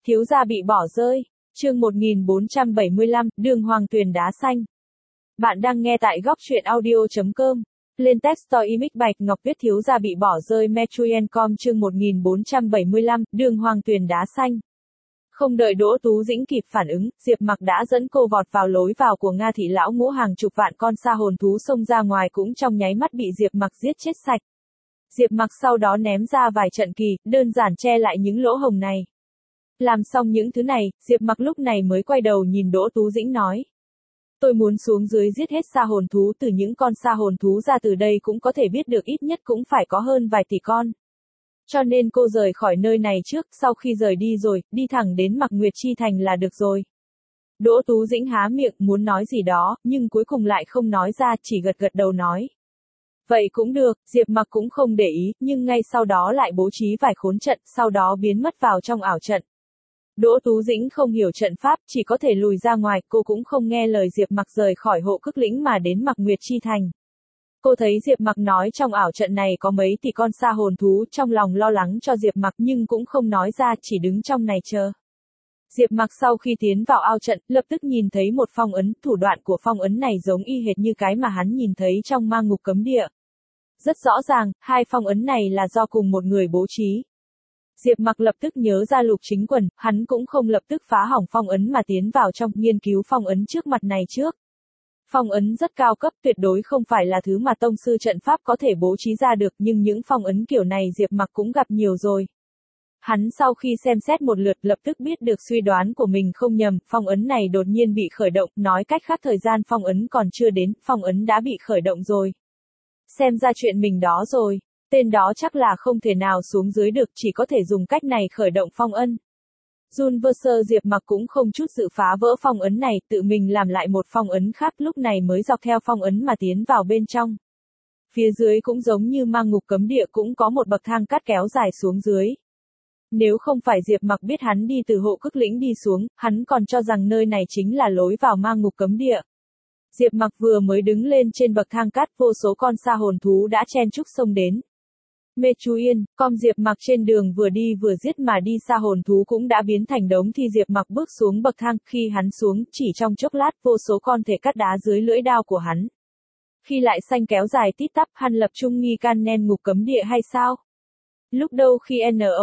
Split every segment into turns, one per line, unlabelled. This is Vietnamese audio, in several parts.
Thiếu gia bị bỏ rơi. Chương 1475, Đường Hoàng Tuyền đá xanh. Bạn đang nghe tại góc truyện audio.com. Lên text store image Bạch Ngọc viết thiếu gia bị bỏ rơi Metruyen.com chương 1475, Đường Hoàng Tuyền đá xanh. Không đợi Đỗ Tú Dĩnh kịp phản ứng, Diệp Mặc đã dẫn cô vọt vào lối vào của Nga thị lão ngũ, hàng chục vạn con sa hồn thú xông ra ngoài cũng trong nháy mắt bị Diệp Mặc giết chết sạch. Diệp Mặc sau đó ném ra vài trận kỳ, đơn giản che lại những lỗ hổng này. Làm xong những thứ này, Diệp Mặc lúc này mới quay đầu nhìn Đỗ Tú Dĩnh nói. Tôi muốn xuống dưới giết hết sa hồn thú, từ những con sa hồn thú ra từ đây cũng có thể biết được ít nhất cũng phải có hơn vài tỷ con. Cho nên cô rời khỏi nơi này trước, sau khi rời đi rồi, đi thẳng đến Mặc Nguyệt Chi Thành là được rồi. Đỗ Tú Dĩnh há miệng muốn nói gì đó, nhưng cuối cùng lại không nói ra, chỉ gật gật đầu nói. Vậy cũng được, Diệp Mặc cũng không để ý, nhưng ngay sau đó lại bố trí vài khốn trận, sau đó biến mất vào trong ảo trận. Đỗ Tú Dĩnh không hiểu trận pháp, chỉ có thể lùi ra ngoài, cô cũng không nghe lời Diệp Mặc rời khỏi Hộ Cức Lĩnh mà đến Mặc Nguyệt Chi Thành. Cô thấy Diệp Mặc nói trong ảo trận này có mấy tỷ con sa hồn thú, trong lòng lo lắng cho Diệp Mặc nhưng cũng không nói ra, chỉ đứng trong này chờ. Diệp Mặc sau khi tiến vào ao trận, lập tức nhìn thấy một phong ấn, thủ đoạn của phong ấn này giống y hệt như cái mà hắn nhìn thấy trong ma ngục cấm địa. Rất rõ ràng, hai phong ấn này là do cùng một người bố trí. Diệp Mặc lập tức nhớ ra Lục Chính Quần, hắn cũng không lập tức phá hỏng phong ấn mà tiến vào trong, nghiên cứu phong ấn trước mặt này trước. Phong ấn rất cao cấp, tuyệt đối không phải là thứ mà tông sư trận pháp có thể bố trí ra được, nhưng những phong ấn kiểu này Diệp Mặc cũng gặp nhiều rồi. Hắn sau khi xem xét một lượt lập tức biết được suy đoán của mình không nhầm, phong ấn này đột nhiên bị khởi động, nói cách khác thời gian phong ấn còn chưa đến, phong ấn đã bị khởi động rồi. Xem ra chuyện mình đó rồi, tên đó chắc là không thể nào xuống dưới được, chỉ có thể dùng cách này khởi động phong ấn. Junverser Diệp Mặc cũng không chút dự phá vỡ phong ấn này, tự mình làm lại một phong ấn khác, lúc này mới dọc theo phong ấn mà tiến vào bên trong. Phía dưới cũng giống như ma ngục cấm địa, cũng có một bậc thang cắt kéo dài xuống dưới. Nếu không phải Diệp Mặc biết hắn đi từ Hộ Cức Lĩnh đi xuống, hắn còn cho rằng nơi này chính là lối vào ma ngục cấm địa. Diệp Mặc vừa mới đứng lên trên bậc thang cát, vô số con sa hồn thú đã chen chúc xông đến. Metruyen.com Diệp Mặc trên đường vừa đi vừa giết mà đi, sa hồn thú cũng đã biến thành đống thì Diệp Mặc bước xuống bậc thang, khi hắn xuống, chỉ trong chốc lát vô số con thể cắt đá dưới lưỡi đao của hắn. Khi lại xanh kéo dài tít tắp, hắn lập trung nghi can nen ngục cấm địa hay sao? Lúc đâu khi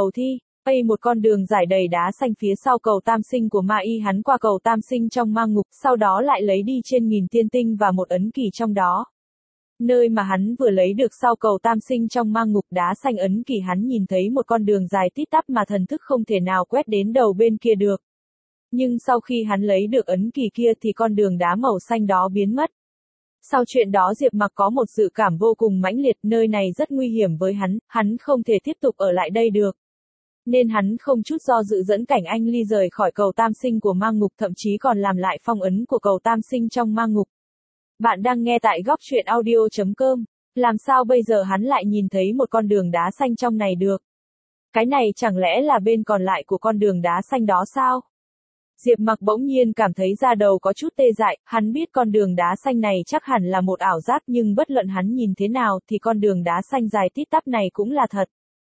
một con đường giải đầy đá xanh phía sau cầu tam sinh của ma y, hắn qua cầu tam sinh trong ma ngục, sau đó lại lấy đi trên 1000 tiên tinh và một ấn kỳ trong đó. Nơi mà hắn vừa lấy được sau cầu tam sinh trong ma ngục đá xanh ấn kỳ, hắn nhìn thấy một con đường dài tít tắp mà thần thức không thể nào quét đến đầu bên kia được. Nhưng sau khi hắn lấy được ấn kỳ kia thì con đường đá màu xanh đó biến mất. Sau chuyện đó Diệp Mặc có một dự cảm vô cùng mãnh liệt, nơi này rất nguy hiểm với hắn không thể tiếp tục ở lại đây được. Nên hắn không chút do dự dẫn Cảnh Anh Ly rời khỏi cầu tam sinh của ma ngục, thậm chí còn làm lại phong ấn của cầu tam sinh trong ma ngục. Bạn đang nghe tại góc truyện audio.com. Làm sao bây giờ hắn lại nhìn thấy một con đường đá xanh trong này được? Cái này chẳng lẽ là bên còn lại của con đường đá xanh đó sao? Diệp Mặc bỗng nhiên cảm thấy da đầu có chút tê dại, hắn biết con đường đá xanh này chắc hẳn là một ảo giác, nhưng bất luận hắn nhìn thế nào thì con đường đá xanh dài tít tắp này cũng là thật.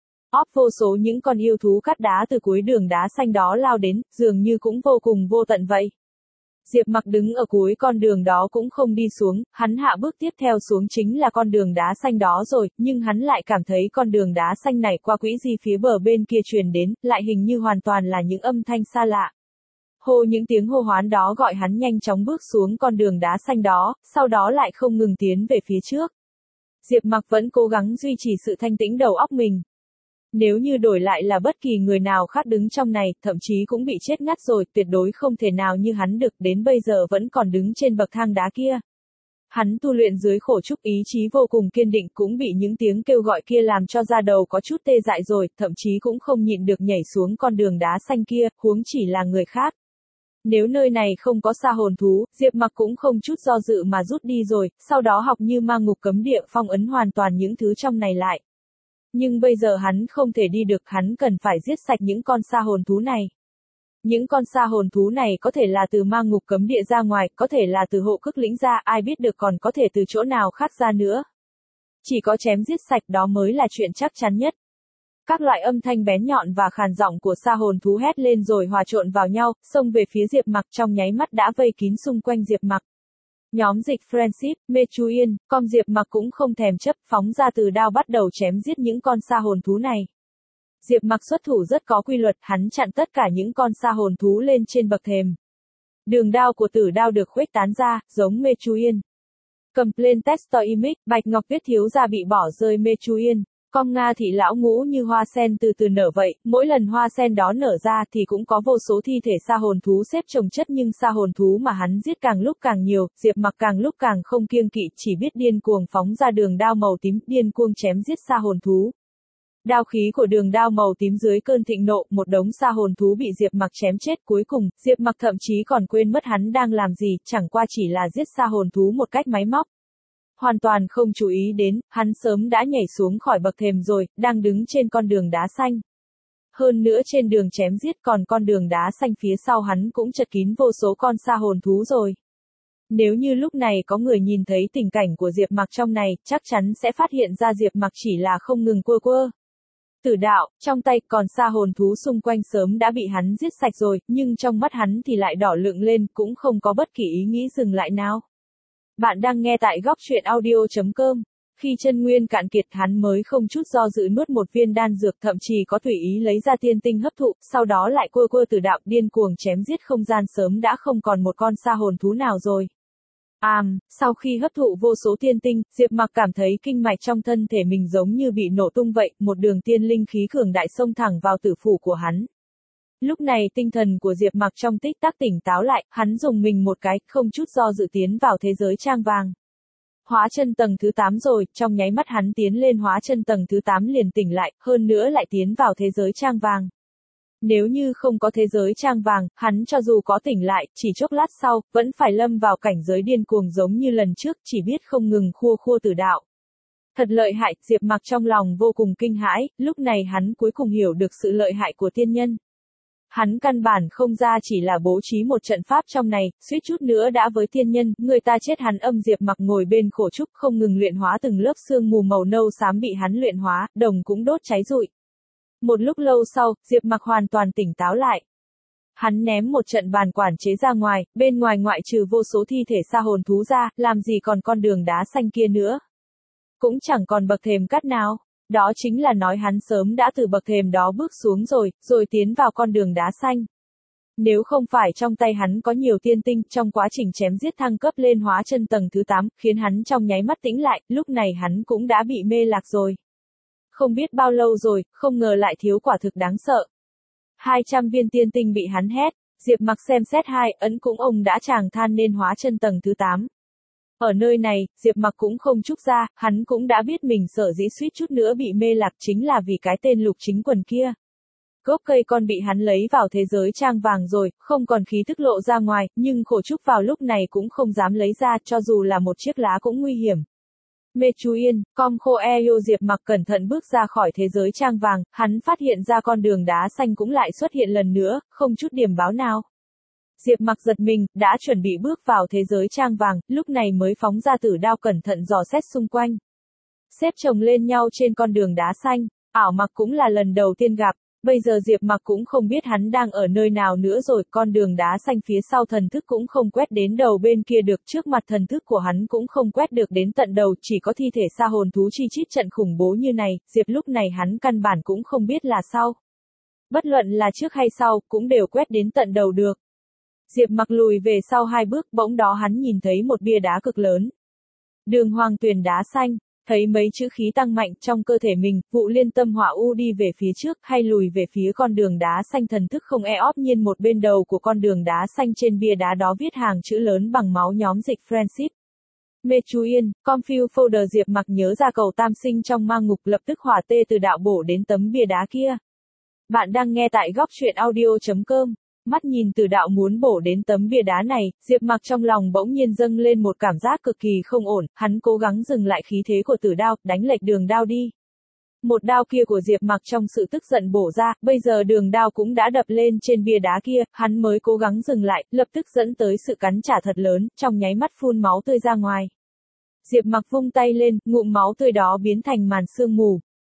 Vô số những con yêu thú cắt đá từ cuối đường đá xanh đó lao đến, dường như cũng vô cùng vô tận vậy. Diệp Mặc đứng ở cuối con đường đó cũng không đi xuống, hắn hạ bước tiếp theo xuống chính là con đường đá xanh đó rồi, nhưng hắn lại cảm thấy con đường đá xanh này qua quỹ di phía bờ bên kia truyền đến, lại hình như hoàn toàn là những âm thanh xa lạ. Những tiếng hô hoán đó gọi hắn nhanh chóng bước xuống con đường đá xanh đó, sau đó lại không ngừng tiến về phía trước. Diệp Mặc vẫn cố gắng duy trì sự thanh tĩnh đầu óc mình. Nếu như đổi lại là bất kỳ người nào khác đứng trong này, thậm chí cũng bị chết ngắt rồi, tuyệt đối không thể nào như hắn được, đến bây giờ vẫn còn đứng trên bậc thang đá kia. Hắn tu luyện dưới khổ trúc, ý chí vô cùng kiên định, cũng bị những tiếng kêu gọi kia làm cho da đầu có chút tê dại rồi, thậm chí cũng không nhịn được nhảy xuống con đường đá xanh kia, huống chỉ là người khác. Nếu nơi này không có sa hồn thú, Diệp Mặc cũng không chút do dự mà rút đi rồi, sau đó học như ma ngục cấm địa, phong ấn hoàn toàn những thứ trong này lại. Nhưng bây giờ hắn không thể đi được, hắn cần phải giết sạch những con sa hồn thú này. Những con sa hồn thú này có thể là từ ma ngục cấm địa ra ngoài, có thể là từ Hộ Cức Lĩnh ra, ai biết được, còn có thể từ chỗ nào khác ra nữa. Chỉ có chém giết sạch đó mới là chuyện chắc chắn nhất. Các loại âm thanh bén nhọn và khàn giọng của sa hồn thú hét lên rồi hòa trộn vào nhau, xông về phía Diệp Mặc trong nháy mắt đã vây kín xung quanh Diệp Mặc. Nhóm dịch Friendship, Mechuyen, com Diệp Mặc cũng không thèm chấp, phóng ra từ đao bắt đầu chém giết những con sa hồn thú này. Diệp Mặc xuất thủ rất có quy luật, hắn chặn tất cả những con sa hồn thú lên trên bậc thềm. Đường đao của tử đao được khuếch tán ra, giống Mechuyen. Cầm lên Textor Image, Bạch Ngọc Tuyết thiếu gia bị bỏ rơi Mechuyen. Con Nga thị lão ngũ như hoa sen từ từ nở vậy, mỗi lần hoa sen đó nở ra thì cũng có vô số thi thể sa hồn thú xếp chồng chất, nhưng sa hồn thú mà hắn giết càng lúc càng nhiều, Diệp Mặc càng lúc càng không kiêng kỵ, chỉ biết điên cuồng phóng ra đường đao màu tím, điên cuồng chém giết sa hồn thú. Đao khí của đường đao màu tím dưới cơn thịnh nộ, một đống sa hồn thú bị Diệp Mặc chém chết, cuối cùng, Diệp Mặc thậm chí còn quên mất hắn đang làm gì, chẳng qua chỉ là giết sa hồn thú một cách máy móc. Hoàn toàn không chú ý đến, hắn sớm đã nhảy xuống khỏi bậc thềm rồi, đang đứng trên con đường đá xanh. Hơn nữa trên đường chém giết còn con đường đá xanh phía sau hắn cũng chật kín vô số con sa hồn thú rồi. Nếu như lúc này có người nhìn thấy tình cảnh của Diệp Mặc trong này, chắc chắn sẽ phát hiện ra Diệp Mặc chỉ là không ngừng quơ quơ tử đạo, trong tay, còn sa hồn thú xung quanh sớm đã bị hắn giết sạch rồi, nhưng trong mắt hắn thì lại đỏ lựng lên, cũng không có bất kỳ ý nghĩ dừng lại nào. Bạn đang nghe tại góc truyện audio.com. Khi chân nguyên cạn kiệt, hắn mới không chút do dự nuốt một viên đan dược, thậm chí có tùy ý lấy ra tiên tinh hấp thụ, sau đó lại quơ quơ tử đạo điên cuồng chém giết, không gian sớm đã không còn một con sa hồn thú nào rồi. Sau khi hấp thụ vô số tiên tinh, Diệp Mặc cảm thấy kinh mạch trong thân thể mình giống như bị nổ tung vậy, một đường tiên linh khí cường đại xông thẳng vào tử phủ của hắn. Lúc này tinh thần của Diệp Mặc trong tích tắc tỉnh táo lại, hắn dùng mình một cái, không chút do dự tiến vào thế giới trang vàng. Hóa chân tầng thứ 8 rồi, trong nháy mắt hắn tiến lên hóa chân tầng thứ 8 liền tỉnh lại, hơn nữa lại tiến vào thế giới trang vàng. Nếu như không có thế giới trang vàng, hắn cho dù có tỉnh lại, chỉ chốc lát sau, vẫn phải lâm vào cảnh giới điên cuồng giống như lần trước, chỉ biết không ngừng khua khua tử đạo. Thật lợi hại, Diệp Mặc trong lòng vô cùng kinh hãi, lúc này hắn cuối cùng hiểu được sự lợi hại của tiên nhân. Hắn căn bản không ra chỉ là bố trí một trận pháp trong này, suýt chút nữa đã với tiên nhân, người ta chết hắn âm. Diệp Mặc ngồi bên khổ trúc không ngừng luyện hóa từng lớp sương mù màu nâu xám bị hắn luyện hóa, đồng cũng đốt cháy rụi. Một lúc lâu sau, Diệp Mặc hoàn toàn tỉnh táo lại. Hắn ném một trận bàn quản chế ra ngoài, bên ngoài ngoại trừ vô số thi thể sa hồn thú ra, làm gì còn con đường đá xanh kia nữa. Cũng chẳng còn bậc thềm cắt nào. Đó chính là nói hắn sớm đã từ bậc thềm đó bước xuống rồi tiến vào con đường đá xanh. Nếu không phải trong tay hắn có nhiều tiên tinh, trong quá trình chém giết thăng cấp lên hóa chân tầng thứ 8, khiến hắn trong nháy mắt tĩnh lại, lúc này hắn cũng đã bị mê lạc rồi. Không biết bao lâu rồi, không ngờ lại thiếu quả thực đáng sợ. 200 viên tiên tinh bị hắn hét, Diệp Mặc xem xét hai ấn cũng ông đã tràng than nên hóa chân tầng thứ 8. Ở nơi này, Diệp Mặc cũng không trúc ra, hắn cũng đã biết mình sở dĩ suýt chút nữa bị mê lạc chính là vì cái tên Lục Chính Quần kia. Gốc cây con bị hắn lấy vào thế giới trang vàng rồi, không còn khí tức lộ ra ngoài, nhưng khổ trúc vào lúc này cũng không dám lấy ra, cho dù là một chiếc lá cũng nguy hiểm. Mechuyen, com khô eo. Diệp Mặc cẩn thận bước ra khỏi thế giới trang vàng, hắn phát hiện ra con đường đá xanh cũng lại xuất hiện lần nữa, không chút điểm báo nào. Diệp Mặc giật mình, đã chuẩn bị bước vào thế giới trang vàng, lúc này mới phóng ra tử đao cẩn thận dò xét xung quanh. Xếp chồng lên nhau trên con đường đá xanh, ảo mặc cũng là lần đầu tiên gặp, bây giờ Diệp Mặc cũng không biết hắn đang ở nơi nào nữa rồi, con đường đá xanh phía sau thần thức cũng không quét đến đầu bên kia được, trước mặt thần thức của hắn cũng không quét được đến tận đầu, chỉ có thi thể sa hồn thú chi chít trận khủng bố như này, Diệp lúc này hắn căn bản cũng không biết là sau. Bất luận là trước hay sau, cũng đều quét đến tận đầu được. Diệp Mặc lùi về sau 2 bước, bỗng đó hắn nhìn thấy một bia đá cực lớn. Đường Hoàng Tuyền đá xanh, thấy mấy chữ khí tăng mạnh trong cơ thể mình, Vụ Liên Tâm Hỏa U đi về phía trước hay lùi về phía con đường đá xanh, thần thức không óp nhiên một bên đầu của con đường đá xanh trên bia đá đó viết hàng chữ lớn bằng máu nhóm dịch Friendship. Mechuyen, Confuse Folder. Diệp Mặc nhớ ra cầu tam sinh trong ma ngục, lập tức hỏa tê từ đạo bổ đến tấm bia đá kia. Bạn đang nghe tại góc truyện audio.com. Mắt nhìn Tử đạo muốn bổ đến tấm bia đá này, Diệp Mặc trong lòng bỗng nhiên dâng lên một cảm giác cực kỳ không ổn, hắn cố gắng dừng lại khí thế của tử đao, đánh lệch đường đao đi. Một đao kia của Diệp Mặc trong sự tức giận bổ ra, bây giờ đường đao cũng đã đập lên trên bia đá kia, hắn mới cố gắng dừng lại, lập tức dẫn tới sự cắn trả thật lớn, trong nháy mắt phun máu tươi ra ngoài. Diệp Mặc vung tay lên, ngụm máu tươi đó biến thành màn sương mù.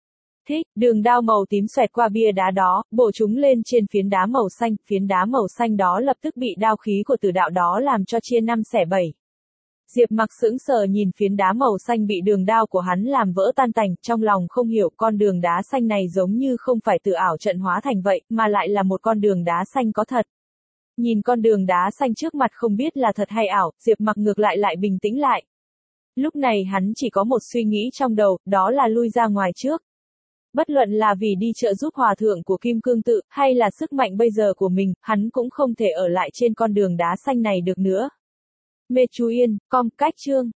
Thích, đường đao màu tím xoẹt qua bia đá đó, bổ chúng lên trên phiến đá màu xanh đó lập tức bị đao khí của tử đạo đó làm cho chia năm xẻ bảy. Diệp Mặc sững sờ nhìn phiến đá màu xanh bị đường đao của hắn làm vỡ tan tành, trong lòng không hiểu con đường đá xanh này giống như không phải từ ảo trận hóa thành vậy, mà lại là một con đường đá xanh có thật. Nhìn con đường đá xanh trước mặt không biết là thật hay ảo, Diệp Mặc ngược lại bình tĩnh lại. Lúc này hắn chỉ có một suy nghĩ trong đầu, đó là lui ra ngoài trước. Bất luận là vì đi trợ giúp hòa thượng của Kim Cương Tự, hay là sức mạnh bây giờ của mình, hắn cũng không thể ở lại trên con đường đá xanh này được nữa. Mê chú Yên, com, cách chương.